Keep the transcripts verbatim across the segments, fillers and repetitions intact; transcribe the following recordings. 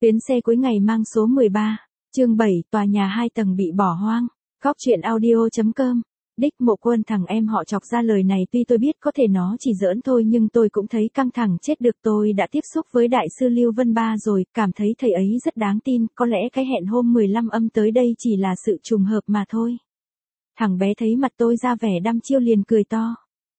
Tuyến xe cuối ngày mang số mười ba, chương bảy, tòa nhà hai tầng bị bỏ hoang. Góc truyện audio chấm com. Đích Mộ Quân, thằng em họ chọc ra lời này tuy tôi biết có thể nó chỉ giỡn thôi nhưng tôi cũng thấy căng thẳng chết được. Tôi đã tiếp xúc với đại sư Lưu Vân Ba rồi, cảm thấy thầy ấy rất đáng tin, có lẽ cái hẹn hôm mười lăm âm tới đây chỉ là sự trùng hợp mà thôi. Thằng bé thấy mặt tôi ra vẻ đăm chiêu liền cười to.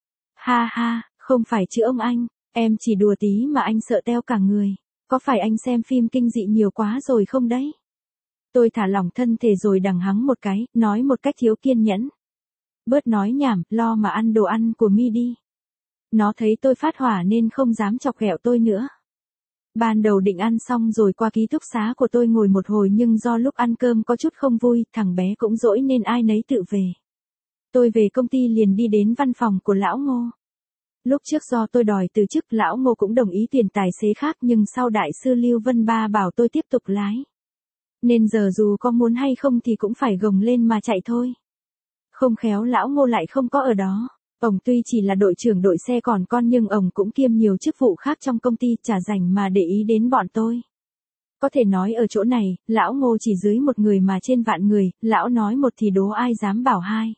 Ha ha, không phải chứ ông anh, em chỉ đùa tí mà anh sợ teo cả người. Có phải anh xem phim kinh dị nhiều quá rồi không đấy? Tôi thả lỏng thân thể rồi đằng hắng một cái, nói một cách thiếu kiên nhẫn. Bớt nói nhảm, lo mà ăn đồ ăn của mi đi. Nó thấy tôi phát hỏa nên không dám chọc ghẹo tôi nữa. Ban đầu định ăn xong rồi qua ký túc xá của tôi ngồi một hồi nhưng do lúc ăn cơm có chút không vui, thằng bé cũng dỗi nên ai nấy tự về. Tôi về công ty liền đi đến văn phòng của lão Ngô. Lúc trước do tôi đòi từ chức, lão Ngô cũng đồng ý tuyển tài xế khác nhưng sau đại sư Lưu Vân Ba bảo tôi tiếp tục lái. Nên giờ dù có muốn hay không thì cũng phải gồng lên mà chạy thôi. Không khéo lão Ngô lại không có ở đó. Ông tuy chỉ là đội trưởng đội xe còn con nhưng ông cũng kiêm nhiều chức vụ khác trong công ty, chả rảnh mà để ý đến bọn tôi. Có thể nói ở chỗ này, lão Ngô chỉ dưới một người mà trên vạn người, lão nói một thì đố ai dám bảo hai.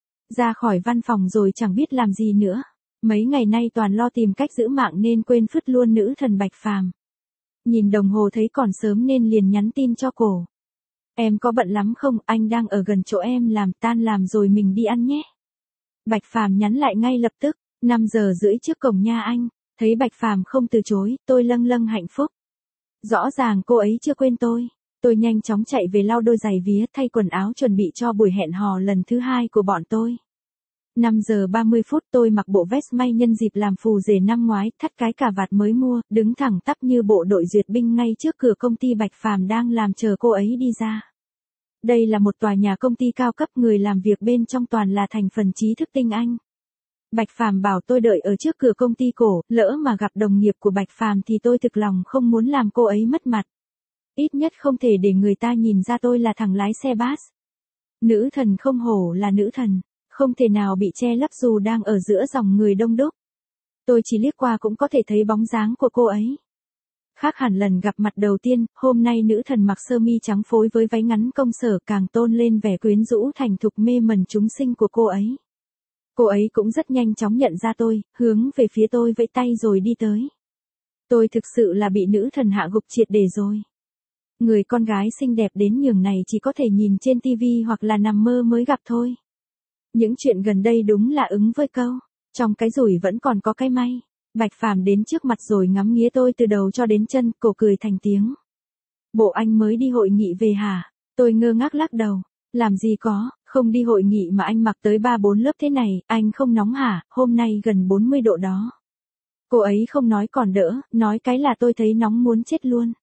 Ra khỏi văn phòng rồi chẳng biết làm gì nữa. Mấy ngày nay toàn lo tìm cách giữ mạng nên quên phứt luôn nữ thần Bạch Phàm. Nhìn đồng hồ thấy còn sớm nên liền nhắn tin cho cổ. Em có bận lắm không, anh đang ở gần chỗ em làm, tan làm rồi mình đi ăn nhé. Bạch Phàm nhắn lại ngay lập tức, năm giờ rưỡi trước cổng nha anh. Thấy Bạch Phàm không từ chối, tôi lâng lâng hạnh phúc. Rõ ràng cô ấy chưa quên tôi. Tôi nhanh chóng chạy về lau đôi giày vía, thay quần áo chuẩn bị cho buổi hẹn hò lần thứ hai của bọn tôi. năm giờ ba mươi phút tôi mặc bộ vest may nhân dịp làm phù rể năm ngoái, thắt cái cà vạt mới mua, đứng thẳng tắp như bộ đội duyệt binh ngay trước cửa công ty Bạch Phàm đang làm chờ cô ấy đi ra. Đây là một tòa nhà công ty cao cấp, người làm việc bên trong toàn là thành phần trí thức tinh anh. Bạch Phàm bảo tôi đợi ở trước cửa công ty cổ, lỡ mà gặp đồng nghiệp của Bạch Phàm thì tôi thực lòng không muốn làm cô ấy mất mặt. Ít nhất không thể để người ta nhìn ra tôi là thằng lái xe bus. Nữ thần không hổ là nữ thần. Không thể nào bị che lấp dù đang ở giữa dòng người đông đúc. Tôi chỉ liếc qua cũng có thể thấy bóng dáng của cô ấy. Khác hẳn lần gặp mặt đầu tiên, hôm nay nữ thần mặc sơ mi trắng phối với váy ngắn công sở càng tôn lên vẻ quyến rũ thành thục mê mẩn chúng sinh của cô ấy. Cô ấy cũng rất nhanh chóng nhận ra tôi, hướng về phía tôi vẫy tay rồi đi tới. Tôi thực sự là bị nữ thần hạ gục triệt để rồi. Người con gái xinh đẹp đến nhường này chỉ có thể nhìn trên tivi hoặc là nằm mơ mới gặp thôi. Những chuyện gần đây đúng là ứng với câu, trong cái rủi vẫn còn có cái may. Bạch Phàm đến trước mặt rồi ngắm nghía tôi từ đầu cho đến chân, cổ cười thành tiếng. Bộ anh mới đi hội nghị về hả? Tôi ngơ ngác lắc đầu. Làm gì có, không đi hội nghị mà anh mặc tới ba bốn lớp thế này, anh không nóng hả, hôm nay gần bốn mươi độ đó. Cô ấy không nói còn đỡ, nói cái là tôi thấy nóng muốn chết luôn.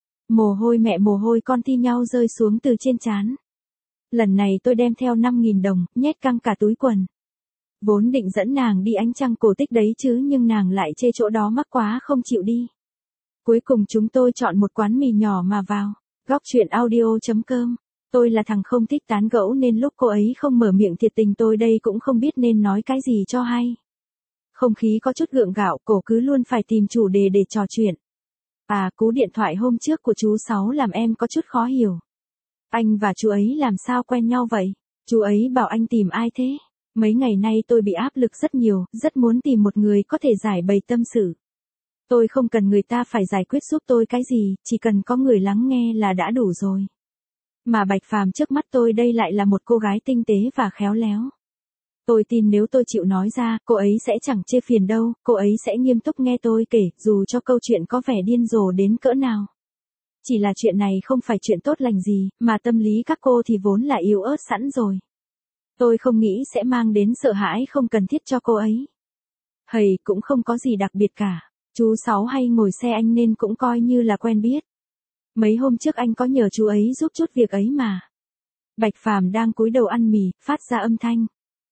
Mồ hôi mẹ mồ hôi con thi nhau rơi xuống từ trên trán. Lần này tôi đem theo năm nghìn đồng, nhét căng cả túi quần. Vốn định dẫn nàng đi ánh trăng cổ tích đấy chứ nhưng nàng lại chê chỗ đó mắc quá không chịu đi. Cuối cùng chúng tôi chọn một quán mì nhỏ mà vào. Góc truyện audio chấm com. Tôi là thằng không thích tán gẫu nên lúc cô ấy không mở miệng thiệt tình tôi đây cũng không biết nên nói cái gì cho hay. Không khí có chút gượng gạo, cổ cứ luôn phải tìm chủ đề để trò chuyện. À, cú điện thoại hôm trước của chú Sáu làm em có chút khó hiểu. Anh và chú ấy làm sao quen nhau vậy? Chú ấy bảo anh tìm ai thế? Mấy ngày nay tôi bị áp lực rất nhiều, rất muốn tìm một người có thể giải bày tâm sự. Tôi không cần người ta phải giải quyết giúp tôi cái gì, chỉ cần có người lắng nghe là đã đủ rồi. Mà Bạch Phàm trước mắt tôi đây lại là một cô gái tinh tế và khéo léo. Tôi tin nếu tôi chịu nói ra, cô ấy sẽ chẳng chê phiền đâu, cô ấy sẽ nghiêm túc nghe tôi kể, dù cho câu chuyện có vẻ điên rồ đến cỡ nào. Chỉ là chuyện này không phải chuyện tốt lành gì, mà tâm lý các cô thì vốn là yếu ớt sẵn rồi. Tôi không nghĩ sẽ mang đến sợ hãi không cần thiết cho cô ấy. Hầy, cũng không có gì đặc biệt cả. Chú Sáu hay ngồi xe anh nên cũng coi như là quen biết. Mấy hôm trước anh có nhờ chú ấy giúp chút việc ấy mà. Bạch Phàm đang cúi đầu ăn mì, phát ra âm thanh.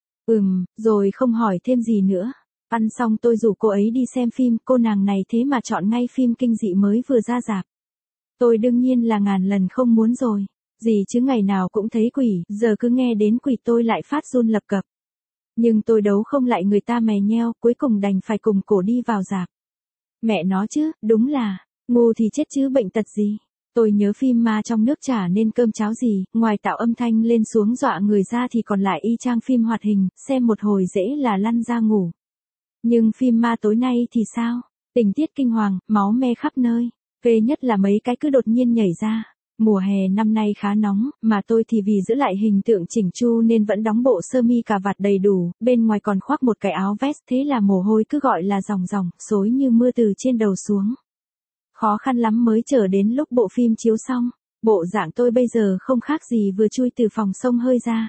Ừm, rồi không hỏi thêm gì nữa. Ăn xong tôi rủ cô ấy đi xem phim, cô nàng này thế mà chọn ngay phim kinh dị mới vừa ra rạp. Tôi đương nhiên là ngàn lần không muốn rồi. Gì chứ ngày nào cũng thấy quỷ, giờ cứ nghe đến quỷ tôi lại phát run lập cập. Nhưng tôi đấu không lại người ta mè nheo, cuối cùng đành phải cùng cổ đi vào rạp. Mẹ nó chứ, đúng là, ngu thì chết chứ bệnh tật gì. Tôi nhớ phim ma trong nước chả nên cơm cháo gì, ngoài tạo âm thanh lên xuống dọa người ra thì còn lại y chang phim hoạt hình, xem một hồi dễ là lăn ra ngủ. Nhưng phim ma tối nay thì sao? Tình tiết kinh hoàng, máu me khắp nơi. Ghê nhất là mấy cái cứ đột nhiên nhảy ra. Mùa hè năm nay khá nóng, mà tôi thì vì giữ lại hình tượng chỉnh chu nên vẫn đóng bộ sơ mi cà vạt đầy đủ, bên ngoài còn khoác một cái áo vest, thế là mồ hôi cứ gọi là ròng ròng, xối như mưa từ trên đầu xuống. Khó khăn lắm mới chờ đến lúc bộ phim chiếu xong, bộ dạng tôi bây giờ không khác gì vừa chui từ phòng xông hơi ra.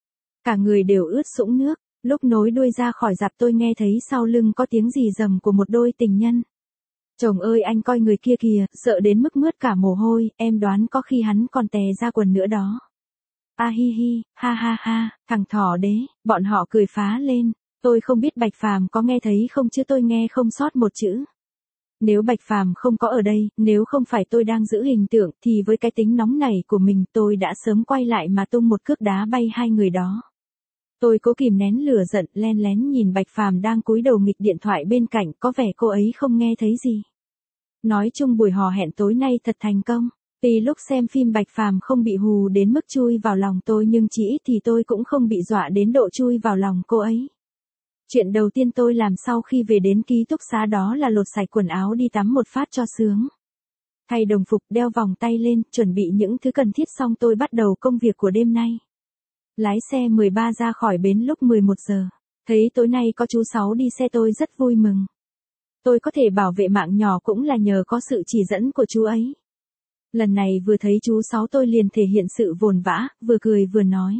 Cả người đều ướt sũng nước, lúc nối đuôi ra khỏi rạp tôi nghe thấy sau lưng có tiếng rì rầm của một đôi tình nhân. Chồng ơi anh coi người kia kìa, sợ đến mức mướt cả mồ hôi, em đoán có khi hắn còn tè ra quần nữa đó. A hi hi, ha ha ha, thằng thỏ đế, bọn họ cười phá lên, tôi không biết Bạch Phàm có nghe thấy không chứ tôi nghe không sót một chữ. Nếu Bạch Phàm không có ở đây, nếu không phải tôi đang giữ hình tượng thì với cái tính nóng này của mình tôi đã sớm quay lại mà tung một cước đá bay hai người đó. Tôi cố kìm nén lửa giận, len lén nhìn Bạch Phàm đang cúi đầu nghịch điện thoại bên cạnh, có vẻ cô ấy không nghe thấy gì. Nói chung buổi hò hẹn tối nay thật thành công. Tuy lúc xem phim Bạch Phàm không bị hù đến mức chui vào lòng tôi nhưng chỉ ít thì tôi cũng không bị dọa đến độ chui vào lòng cô ấy. Chuyện đầu tiên tôi làm sau khi về đến ký túc xá đó là lột sạch quần áo đi tắm một phát cho sướng. Thay đồng phục, đeo vòng tay lên, chuẩn bị những thứ cần thiết xong tôi bắt đầu công việc của đêm nay. Lái xe mười ba ra khỏi bến lúc mười một giờ. Thấy tối nay có chú Sáu đi xe tôi rất vui mừng. Tôi có thể bảo vệ mạng nhỏ cũng là nhờ có sự chỉ dẫn của chú ấy. Lần này vừa thấy chú Sáu tôi liền thể hiện sự vồn vã, vừa cười vừa nói.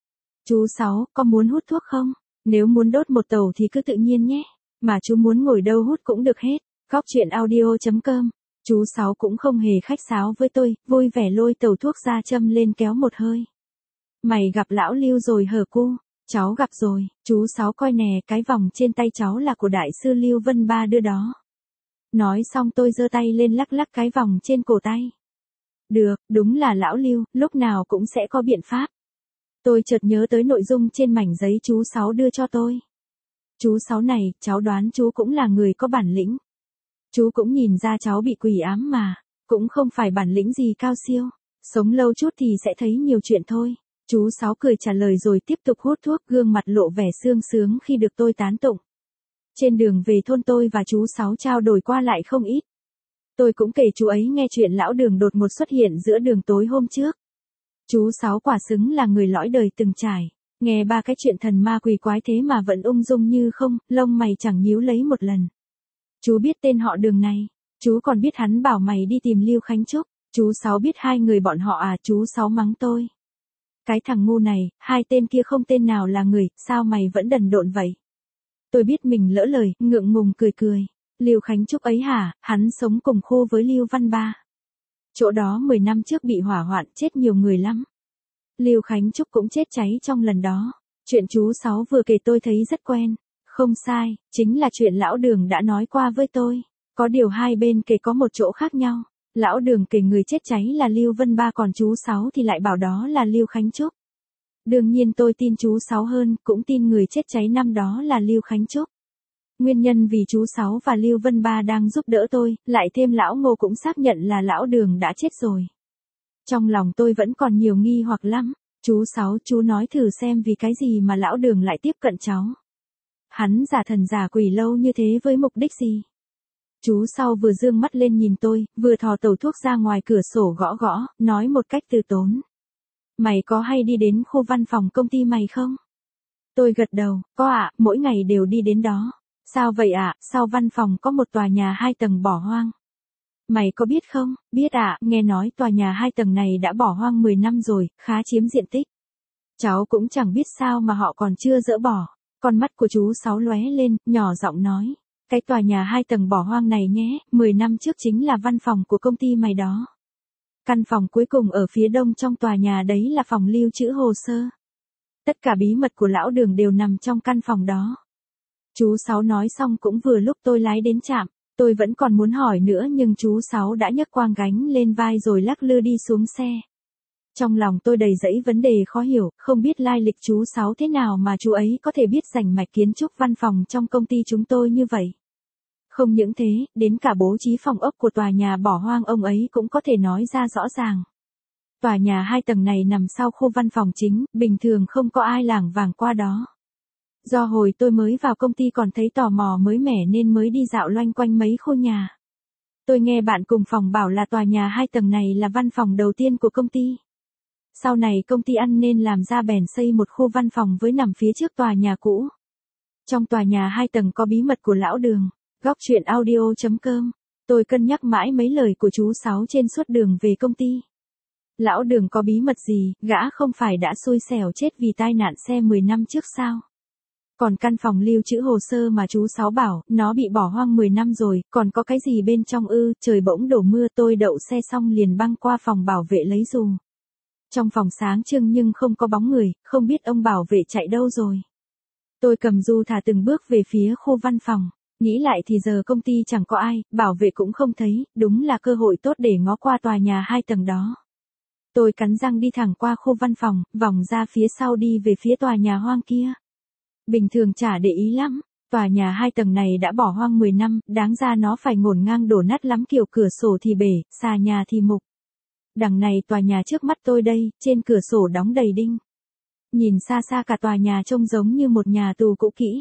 Chú Sáu, có muốn hút thuốc không? Nếu muốn đốt một tàu thì cứ tự nhiên nhé. Mà chú muốn ngồi đâu hút cũng được hết. Góc chuyện audio chấm com. Chú Sáu cũng không hề khách sáo với tôi, vui vẻ lôi tàu thuốc ra châm lên kéo một hơi. Mày gặp lão Lưu rồi hở cu? Cháu gặp rồi, chú Sáu coi nè, cái vòng trên tay cháu là của đại sư Lưu Vân Ba đưa đó. Nói xong tôi giơ tay lên lắc lắc cái vòng trên cổ tay. Được, đúng là lão Lưu, lúc nào cũng sẽ có biện pháp. Tôi chợt nhớ tới nội dung trên mảnh giấy chú Sáu đưa cho tôi. Chú Sáu này, cháu đoán chú cũng là người có bản lĩnh. Chú cũng nhìn ra cháu bị quỷ ám mà, cũng không phải bản lĩnh gì cao siêu, sống lâu chút thì sẽ thấy nhiều chuyện thôi. Chú Sáu cười trả lời rồi tiếp tục hút thuốc, gương mặt lộ vẻ sương sướng khi được tôi tán tụng. Trên đường về thôn tôi và chú Sáu trao đổi qua lại không ít. Tôi cũng kể chú ấy nghe chuyện lão Đường đột ngột xuất hiện giữa đường tối hôm trước. Chú Sáu quả xứng là người lõi đời từng trải, nghe ba cái chuyện thần ma quỷ quái thế mà vẫn ung dung như không, lông mày chẳng nhíu lấy một lần. Chú biết tên họ Đường này, chú còn biết hắn bảo mày đi tìm Lưu Khánh Trúc, chú Sáu biết hai người bọn họ à? Chú Sáu mắng tôi. Cái thằng ngu này, hai tên kia không tên nào là người, sao mày vẫn đần độn vậy? Tôi biết mình lỡ lời, ngượng ngùng cười cười. Lưu Khánh Trúc ấy hả, hắn sống cùng khu với Lưu Văn Ba. Chỗ đó mười năm trước bị hỏa hoạn, chết nhiều người lắm. Lưu Khánh Trúc cũng chết cháy trong lần đó. Chuyện chú Sáu vừa kể tôi thấy rất quen. Không sai, chính là chuyện lão Đường đã nói qua với tôi. Có điều hai bên kể có một chỗ khác nhau. Lão Đường kể người chết cháy là Lưu Vân Ba, còn chú Sáu thì lại bảo đó là Lưu Khánh Trúc. Đương nhiên tôi tin chú Sáu hơn, cũng tin người chết cháy năm đó là Lưu Khánh Trúc. Nguyên nhân vì chú Sáu và Lưu Vân Ba đang giúp đỡ tôi, lại thêm lão Ngô cũng xác nhận là lão Đường đã chết rồi. Trong lòng tôi vẫn còn nhiều nghi hoặc lắm. Chú Sáu, chú nói thử xem vì cái gì mà lão Đường lại tiếp cận cháu. Hắn giả thần giả quỷ lâu như thế với mục đích gì? Chú Sau vừa dương mắt lên nhìn tôi, vừa thò tẩu thuốc ra ngoài cửa sổ gõ gõ, nói một cách từ tốn. Mày có hay đi đến khu văn phòng công ty mày không? Tôi gật đầu, có ạ, mỗi ngày đều đi đến đó. Sao vậy ạ? Sau văn phòng có một tòa nhà hai tầng bỏ hoang. Mày có biết không? Biết ạ, nghe nói tòa nhà hai tầng này đã bỏ hoang mười năm rồi, khá chiếm diện tích. Cháu cũng chẳng biết sao mà họ còn chưa dỡ bỏ. Con mắt của chú Sáu lóe lên, nhỏ giọng nói. Cái tòa nhà hai tầng bỏ hoang này nhé, mười năm trước chính là văn phòng của công ty mày đó. Căn phòng cuối cùng ở phía đông trong tòa nhà đấy là phòng lưu trữ hồ sơ. Tất cả bí mật của lão Đường đều nằm trong căn phòng đó. Chú Sáu nói xong cũng vừa lúc tôi lái đến trạm. Tôi vẫn còn muốn hỏi nữa nhưng chú Sáu đã nhấc quang gánh lên vai rồi lắc lư đi xuống xe. Trong lòng tôi đầy dẫy vấn đề khó hiểu, không biết lai lịch chú Sáu thế nào mà chú ấy có thể biết rành mạch kiến trúc văn phòng trong công ty chúng tôi như vậy. Không những thế, đến cả bố trí phòng ốc của tòa nhà bỏ hoang ông ấy cũng có thể nói ra rõ ràng. Tòa nhà hai tầng này nằm sau khu văn phòng chính, bình thường không có ai lảng vảng qua đó. Do hồi tôi mới vào công ty còn thấy tò mò mới mẻ nên mới đi dạo loanh quanh mấy khu nhà. Tôi nghe bạn cùng phòng bảo là tòa nhà hai tầng này là văn phòng đầu tiên của công ty. Sau này công ty ăn nên làm ra bèn xây một khu văn phòng với nằm phía trước tòa nhà cũ. Trong tòa nhà hai tầng có bí mật của lão Đường. Góc truyện audio chấm com. Tôi cân nhắc mãi mấy lời của chú Sáu trên suốt đường về công ty. Lão Đường có bí mật gì, gã không phải đã xui xẻo chết vì tai nạn xe mười năm trước sao? Còn căn phòng lưu trữ hồ sơ mà chú Sáu bảo, nó bị bỏ hoang mười năm rồi, còn có cái gì bên trong ư? Trời bỗng đổ mưa, tôi đậu xe xong liền băng qua phòng bảo vệ lấy dù. Trong phòng sáng trưng nhưng không có bóng người, không biết ông bảo vệ chạy đâu rồi. Tôi cầm dù thả từng bước về phía khu văn phòng. Nghĩ lại thì giờ công ty chẳng có ai, bảo vệ cũng không thấy, đúng là cơ hội tốt để ngó qua tòa nhà hai tầng đó. Tôi cắn răng đi thẳng qua khu văn phòng, vòng ra phía sau đi về phía tòa nhà hoang kia. Bình thường chả để ý lắm, tòa nhà hai tầng này đã bỏ hoang mười năm, đáng ra nó phải ngổn ngang đổ nát lắm, kiểu cửa sổ thì bể, xà nhà thì mục. Đằng này tòa nhà trước mắt tôi đây, trên cửa sổ đóng đầy đinh. Nhìn xa xa cả tòa nhà trông giống như một nhà tù cũ kỹ.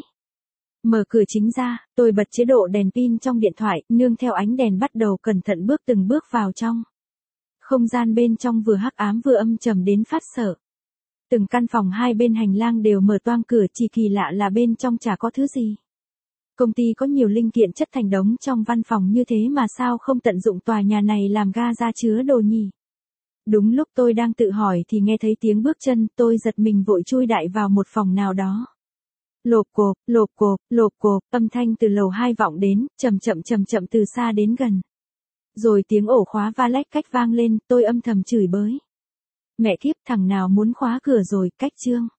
Mở cửa chính ra, tôi bật chế độ đèn pin trong điện thoại, nương theo ánh đèn bắt đầu cẩn thận bước từng bước vào trong. Không gian bên trong vừa hắc ám vừa âm trầm đến phát sợ. Từng căn phòng hai bên hành lang đều mở toang cửa, chỉ kỳ lạ là bên trong chả có thứ gì. Công ty có nhiều linh kiện chất thành đống trong văn phòng như thế mà sao không tận dụng tòa nhà này làm ga ra chứa đồ nhỉ? Đúng lúc tôi đang tự hỏi thì nghe thấy tiếng bước chân, tôi giật mình vội chui đại vào một phòng nào đó. Lộp cộp, lộp cộp, lộp cộp, âm thanh từ lầu hai vọng đến, chậm chậm chậm chậm từ xa đến gần. Rồi tiếng ổ khóa va lách cách vang lên, tôi âm thầm chửi bới. Mẹ kiếp, thằng nào muốn khóa cửa rồi, cách trương.